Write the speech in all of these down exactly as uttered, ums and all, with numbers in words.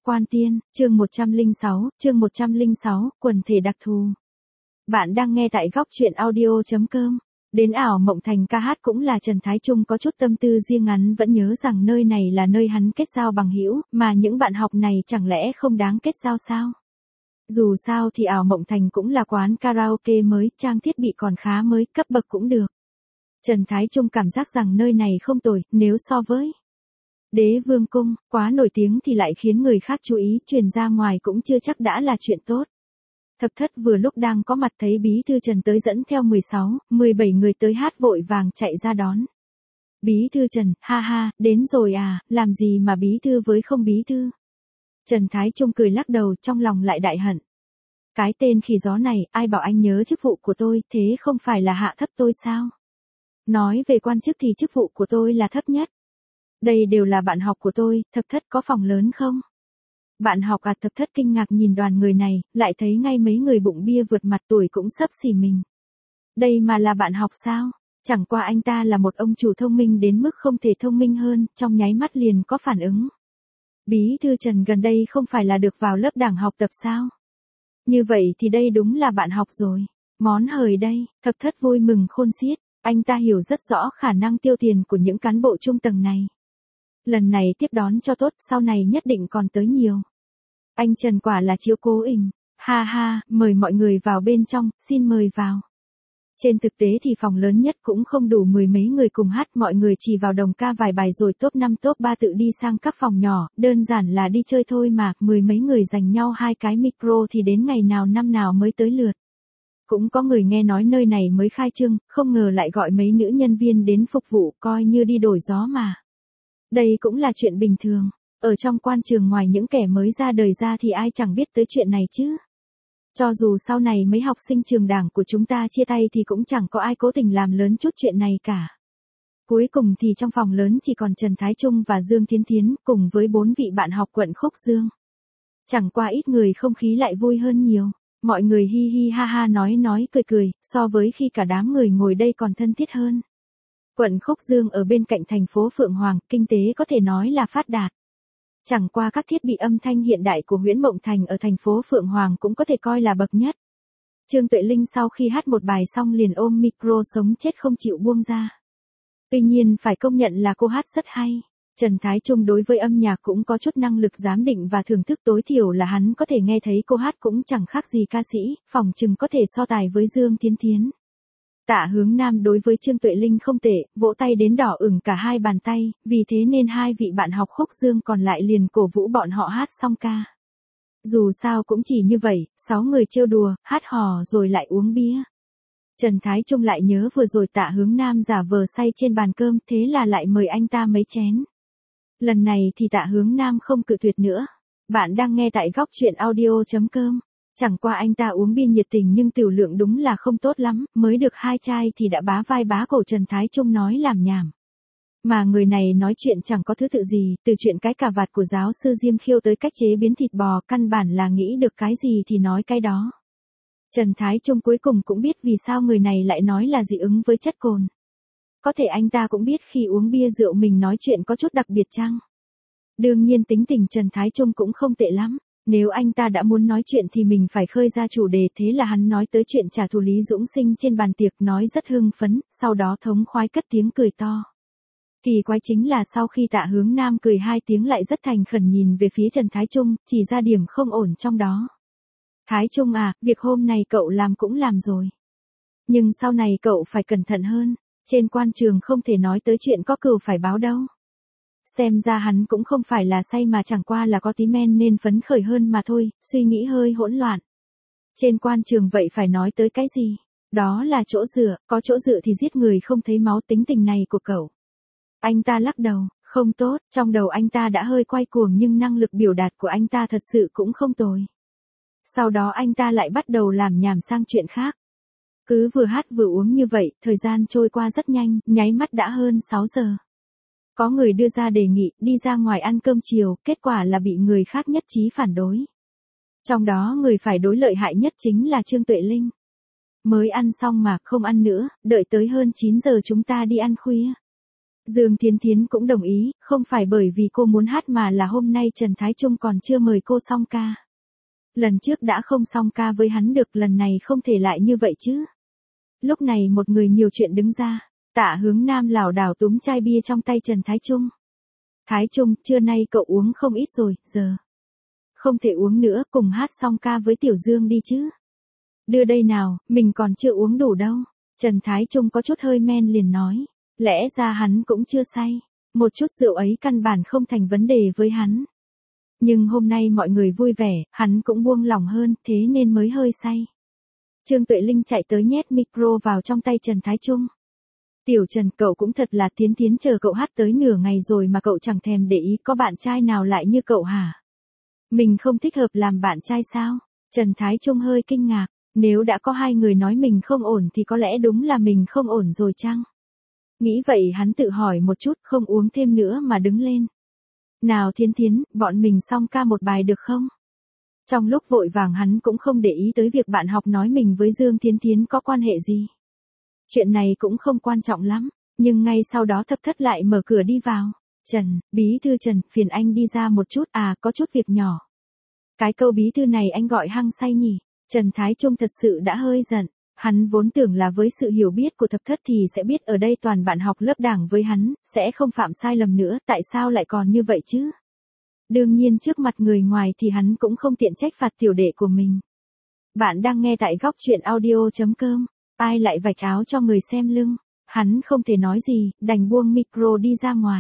Quan Tiên, chương một trăm lẻ sáu, chương một trăm lẻ sáu, quần thể đặc thù. Bạn đang nghe tại góc truyện audio chấm com. Đến ảo mộng thành ca hát cũng là Trần Thái Trung có chút tâm tư riêng, ngắn vẫn nhớ rằng nơi này là nơi hắn kết giao bằng hữu, mà những bạn học này chẳng lẽ không đáng kết giao sao? Dù sao thì ảo mộng thành cũng là quán karaoke mới, trang thiết bị còn khá mới, cấp bậc cũng được. Trần Thái Trung cảm giác rằng nơi này không tồi, nếu so với Đế Vương Cung, quá nổi tiếng thì lại khiến người khác chú ý, truyền ra ngoài cũng chưa chắc đã là chuyện tốt. Thập thất vừa lúc đang có mặt thấy bí thư Trần tới dẫn theo mười sáu, mười bảy người tới hát, vội vàng chạy ra đón. Bí thư Trần, ha ha, đến rồi à, làm gì mà bí thư với không bí thư. Trần Thái Trung cười lắc đầu, trong lòng lại đại hận. Cái tên khỉ gió này, ai bảo anh nhớ chức vụ của tôi, thế không phải là hạ thấp tôi sao? Nói về quan chức thì chức vụ của tôi là thấp nhất. Đây đều là bạn học của tôi, thập thất có phòng lớn không? Bạn học à? Thập thất kinh ngạc nhìn đoàn người này, lại thấy ngay mấy người bụng bia vượt mặt, tuổi cũng xấp xỉ mình. Đây mà là bạn học sao? Chẳng qua anh ta là một ông chủ thông minh đến mức không thể thông minh hơn, trong nháy mắt liền có phản ứng. Bí thư Trần gần đây không phải là được vào lớp đảng học tập sao? Như vậy thì đây đúng là bạn học rồi. Món hời đây, thập thất vui mừng khôn xiết, anh ta hiểu rất rõ khả năng tiêu tiền của những cán bộ trung tầng này. Lần này tiếp đón cho tốt, sau này nhất định còn tới nhiều. Anh Trần quả là chiếu cố ình, ha ha, mời mọi người vào bên trong, xin mời vào. Trên thực tế thì phòng lớn nhất cũng không đủ mười mấy người cùng hát, mọi người chỉ vào đồng ca vài bài rồi top năm top ba tự đi sang các phòng nhỏ, đơn giản là đi chơi thôi mà, mười mấy người dành nhau hai cái micro thì đến ngày nào năm nào mới tới lượt. Cũng có người nghe nói nơi này mới khai trương, không ngờ lại gọi mấy nữ nhân viên đến phục vụ, coi như đi đổi gió mà. Đây cũng là chuyện bình thường, ở trong quan trường ngoài những kẻ mới ra đời ra thì ai chẳng biết tới chuyện này chứ. Cho dù sau này mấy học sinh trường đảng của chúng ta chia tay thì cũng chẳng có ai cố tình làm lớn chút chuyện này cả. Cuối cùng thì trong phòng lớn chỉ còn Trần Thái Trung và Dương Thiến Thiến cùng với bốn vị bạn học quận Khúc Dương. Chẳng qua ít người không khí lại vui hơn nhiều. Mọi người hi hi ha ha nói nói cười cười, so với khi cả đám người ngồi đây còn thân thiết hơn. Quận Khúc Dương ở bên cạnh thành phố Phượng Hoàng, kinh tế có thể nói là phát đạt. Chẳng qua các thiết bị âm thanh hiện đại của Huyễn Mộng Thành ở thành phố Phượng Hoàng cũng có thể coi là bậc nhất. Trương Tuệ Linh sau khi hát một bài xong liền ôm micro sống chết không chịu buông ra. Tuy nhiên phải công nhận là cô hát rất hay. Trần Thái Trung đối với âm nhạc cũng có chút năng lực giám định và thưởng thức, tối thiểu là hắn có thể nghe thấy cô hát cũng chẳng khác gì ca sĩ, phỏng chừng có thể so tài với Dương Thiến Thiến. Tạ Hướng Nam đối với Trương Tuệ Linh không tệ, vỗ tay đến đỏ ửng cả hai bàn tay, vì thế nên hai vị bạn học Khúc Dương còn lại liền cổ vũ bọn họ hát xong ca. Dù sao cũng chỉ như vậy, sáu người trêu đùa, hát hò rồi lại uống bia. Trần Thái Trung lại nhớ vừa rồi Tạ Hướng Nam giả vờ say trên bàn cơm, thế là lại mời anh ta mấy chén. Lần này thì Tạ Hướng Nam không cự tuyệt nữa. Bạn đang nghe tại góc truyện audio chấm com. Chẳng qua anh ta uống bia nhiệt tình nhưng tiểu lượng đúng là không tốt lắm, mới được hai chai thì đã bá vai bá cổ Trần Thái Trung nói làm nhảm. Mà người này nói chuyện chẳng có thứ tự gì, từ chuyện cái cà vạt của giáo sư Diêm Khiêu tới cách chế biến thịt bò, căn bản là nghĩ được cái gì thì nói cái đó. Trần Thái Trung cuối cùng cũng biết vì sao người này lại nói là dị ứng với chất cồn. Có thể anh ta cũng biết khi uống bia rượu mình nói chuyện có chút đặc biệt chăng? Đương nhiên tính tình Trần Thái Trung cũng không tệ lắm. Nếu anh ta đã muốn nói chuyện thì mình phải khơi ra chủ đề, thế là hắn nói tới chuyện trả thù Lý Dũng Sinh trên bàn tiệc, nói rất hưng phấn, sau đó thống khoái cất tiếng cười to. Kỳ quái chính là sau khi Tạ Hướng Nam cười hai tiếng lại rất thành khẩn nhìn về phía Trần Thái Trung, chỉ ra điểm không ổn trong đó. Thái Trung à, việc hôm nay cậu làm cũng làm rồi. Nhưng sau này cậu phải cẩn thận hơn, trên quan trường không thể nói tới chuyện có cừu phải báo đâu. Xem ra hắn cũng không phải là say mà chẳng qua là có tí men nên phấn khởi hơn mà thôi, suy nghĩ hơi hỗn loạn. Trên quan trường vậy phải nói tới cái gì? Đó là chỗ dựa, có chỗ dựa thì giết người không thấy máu, tính tình này của cậu. Anh ta lắc đầu, không tốt, trong đầu anh ta đã hơi quay cuồng nhưng năng lực biểu đạt của anh ta thật sự cũng không tồi. Sau đó anh ta lại bắt đầu làm nhảm sang chuyện khác. Cứ vừa hát vừa uống như vậy, thời gian trôi qua rất nhanh, nháy mắt đã hơn sáu giờ. Có người đưa ra đề nghị đi ra ngoài ăn cơm chiều, kết quả là bị người khác nhất trí phản đối. Trong đó người phải đối lợi hại nhất chính là Trương Tuệ Linh. Mới ăn xong mà không ăn nữa, đợi tới hơn chín giờ chúng ta đi ăn khuya. Dương Thiến Thiến cũng đồng ý, không phải bởi vì cô muốn hát mà là hôm nay Trần Thái Trung còn chưa mời cô song ca. Lần trước đã không song ca với hắn được, lần này không thể lại như vậy chứ. Lúc này một người nhiều chuyện đứng ra, Tạ Hướng Nam lảo đảo túm chai bia trong tay Trần Thái Trung. Thái Trung, trưa nay cậu uống không ít rồi, giờ. Không thể uống nữa, cùng hát song ca với Tiểu Dương đi chứ. Đưa đây nào, mình còn chưa uống đủ đâu. Trần Thái Trung có chút hơi men liền nói. Lẽ ra hắn cũng chưa say. Một chút rượu ấy căn bản không thành vấn đề với hắn. Nhưng hôm nay mọi người vui vẻ, hắn cũng buông lỏng hơn, thế nên mới hơi say. Trương Tuệ Linh chạy tới nhét micro vào trong tay Trần Thái Trung. Tiểu Trần, cậu cũng thật là Tiến Tiến, chờ cậu hát tới nửa ngày rồi mà cậu chẳng thèm để ý có bạn trai nào lại như cậu hả? Mình không thích hợp làm bạn trai sao? Trần Thái Trung hơi kinh ngạc, nếu đã có hai người nói mình không ổn thì có lẽ đúng là mình không ổn rồi chăng? Nghĩ vậy hắn tự hỏi một chút, không uống thêm nữa mà đứng lên. Nào Thiến Thiến, bọn mình song ca một bài được không? Trong lúc vội vàng hắn cũng không để ý tới việc bạn học nói mình với Dương Thiến Thiến có quan hệ gì. Chuyện này cũng không quan trọng lắm, nhưng ngay sau đó Thập Thất lại mở cửa đi vào. Trần, bí thư Trần, phiền anh đi ra một chút, à có chút việc nhỏ. Cái câu bí thư này anh gọi hăng say nhỉ? Trần Thái Trung thật sự đã hơi giận. Hắn vốn tưởng là với sự hiểu biết của Thập Thất thì sẽ biết ở đây toàn bạn học lớp đảng với hắn, sẽ không phạm sai lầm nữa, tại sao lại còn như vậy chứ? Đương nhiên trước mặt người ngoài thì hắn cũng không tiện trách phạt tiểu đệ của mình. Bạn đang nghe tại góc truyện audio chấm com, ai lại vạch áo cho người xem lưng, hắn không thể nói gì, đành buông micro đi ra ngoài.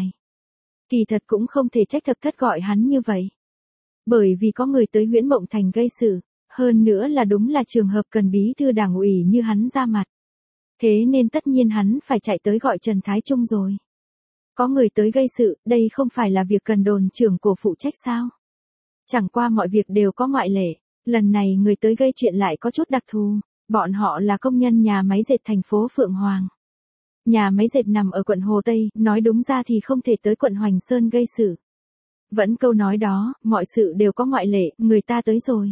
Kỳ thật cũng không thể trách Thập Thất gọi hắn như vậy. Bởi vì có người tới Huyễn Mộng Thành gây sự. Hơn nữa là đúng là trường hợp cần bí thư đảng ủy như hắn ra mặt. Thế nên tất nhiên hắn phải chạy tới gọi Trần Thái Trung rồi. Có người tới gây sự, đây không phải là việc cần đồn trưởng của phụ trách sao? Chẳng qua mọi việc đều có ngoại lệ, lần này người tới gây chuyện lại có chút đặc thù, bọn họ là công nhân nhà máy dệt thành phố Phượng Hoàng. Nhà máy dệt nằm ở quận Hồ Tây, nói đúng ra thì không thể tới quận Hoành Sơn gây sự. Vẫn câu nói đó, mọi sự đều có ngoại lệ, người ta tới rồi.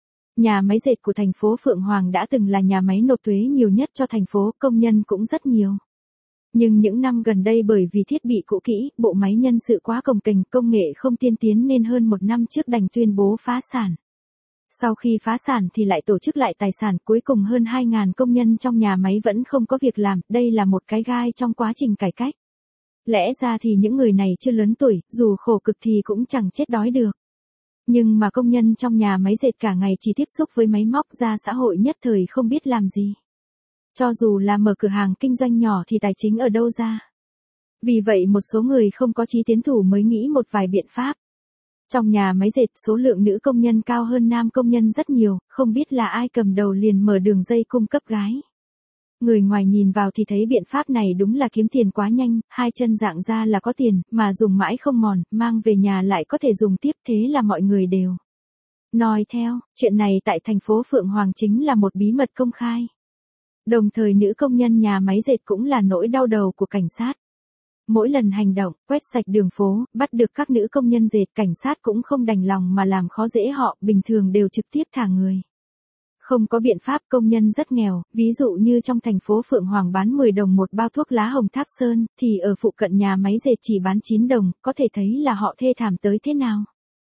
Nhà máy dệt của thành phố Phượng Hoàng đã từng là nhà máy nộp thuế nhiều nhất cho thành phố, công nhân cũng rất nhiều. Nhưng những năm gần đây bởi vì thiết bị cũ kỹ, bộ máy nhân sự quá cồng kềnh, công nghệ không tiên tiến nên hơn một năm trước đành tuyên bố phá sản. Sau khi phá sản thì lại tổ chức lại tài sản, cuối cùng hơn hai nghìn công nhân trong nhà máy vẫn không có việc làm, đây là một cái gai trong quá trình cải cách. Lẽ ra thì những người này chưa lớn tuổi, dù khổ cực thì cũng chẳng chết đói được. Nhưng mà công nhân trong nhà máy dệt cả ngày chỉ tiếp xúc với máy móc, ra xã hội nhất thời không biết làm gì. Cho dù là mở cửa hàng kinh doanh nhỏ thì tài chính ở đâu ra. Vì vậy một số người không có chí tiến thủ mới nghĩ một vài biện pháp. Trong nhà máy dệt số lượng nữ công nhân cao hơn nam công nhân rất nhiều, không biết là ai cầm đầu liền mở đường dây cung cấp gái. Người ngoài nhìn vào thì thấy biện pháp này đúng là kiếm tiền quá nhanh, hai chân dạng ra là có tiền, mà dùng mãi không mòn, mang về nhà lại có thể dùng tiếp, thế là mọi người đều nói theo. Chuyện này tại thành phố Phượng Hoàng chính là một bí mật công khai. Đồng thời nữ công nhân nhà máy dệt cũng là nỗi đau đầu của cảnh sát. Mỗi lần hành động, quét sạch đường phố, bắt được các nữ công nhân dệt, cảnh sát cũng không đành lòng mà làm khó dễ họ, bình thường đều trực tiếp thả người. Không có biện pháp, công nhân rất nghèo, ví dụ như trong thành phố Phượng Hoàng bán mười đồng một bao thuốc lá hồng Tháp Sơn, thì ở phụ cận nhà máy dệt chỉ bán chín đồng, có thể thấy là họ thê thảm tới thế nào.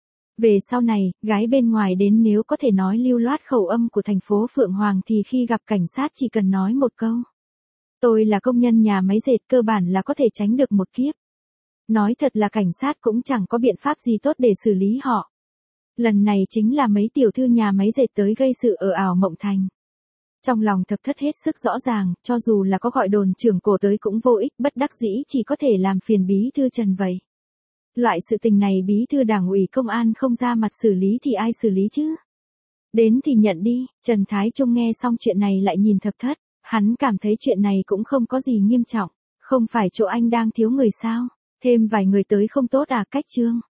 Về sau này, gái bên ngoài đến nếu có thể nói lưu loát khẩu âm của thành phố Phượng Hoàng thì khi gặp cảnh sát chỉ cần nói một câu. Tôi là công nhân nhà máy dệt, cơ bản là có thể tránh được một kiếp. Nói thật là cảnh sát cũng chẳng có biện pháp gì tốt để xử lý họ. Lần này chính là mấy tiểu thư nhà máy dệt tới gây sự ở ảo Mộng Thành. Trong lòng Thập Thất hết sức rõ ràng, cho dù là có gọi đồn trưởng cổ tới cũng vô ích, bất đắc dĩ chỉ có thể làm phiền bí thư Trần vậy. Loại sự tình này bí thư đảng ủy công an không ra mặt xử lý thì ai xử lý chứ? Đến thì nhận đi. Trần Thái Trung nghe xong chuyện này lại nhìn Thập Thất, hắn cảm thấy chuyện này cũng không có gì nghiêm trọng, không phải chỗ anh đang thiếu người sao? Thêm vài người tới không tốt à? Cách Trương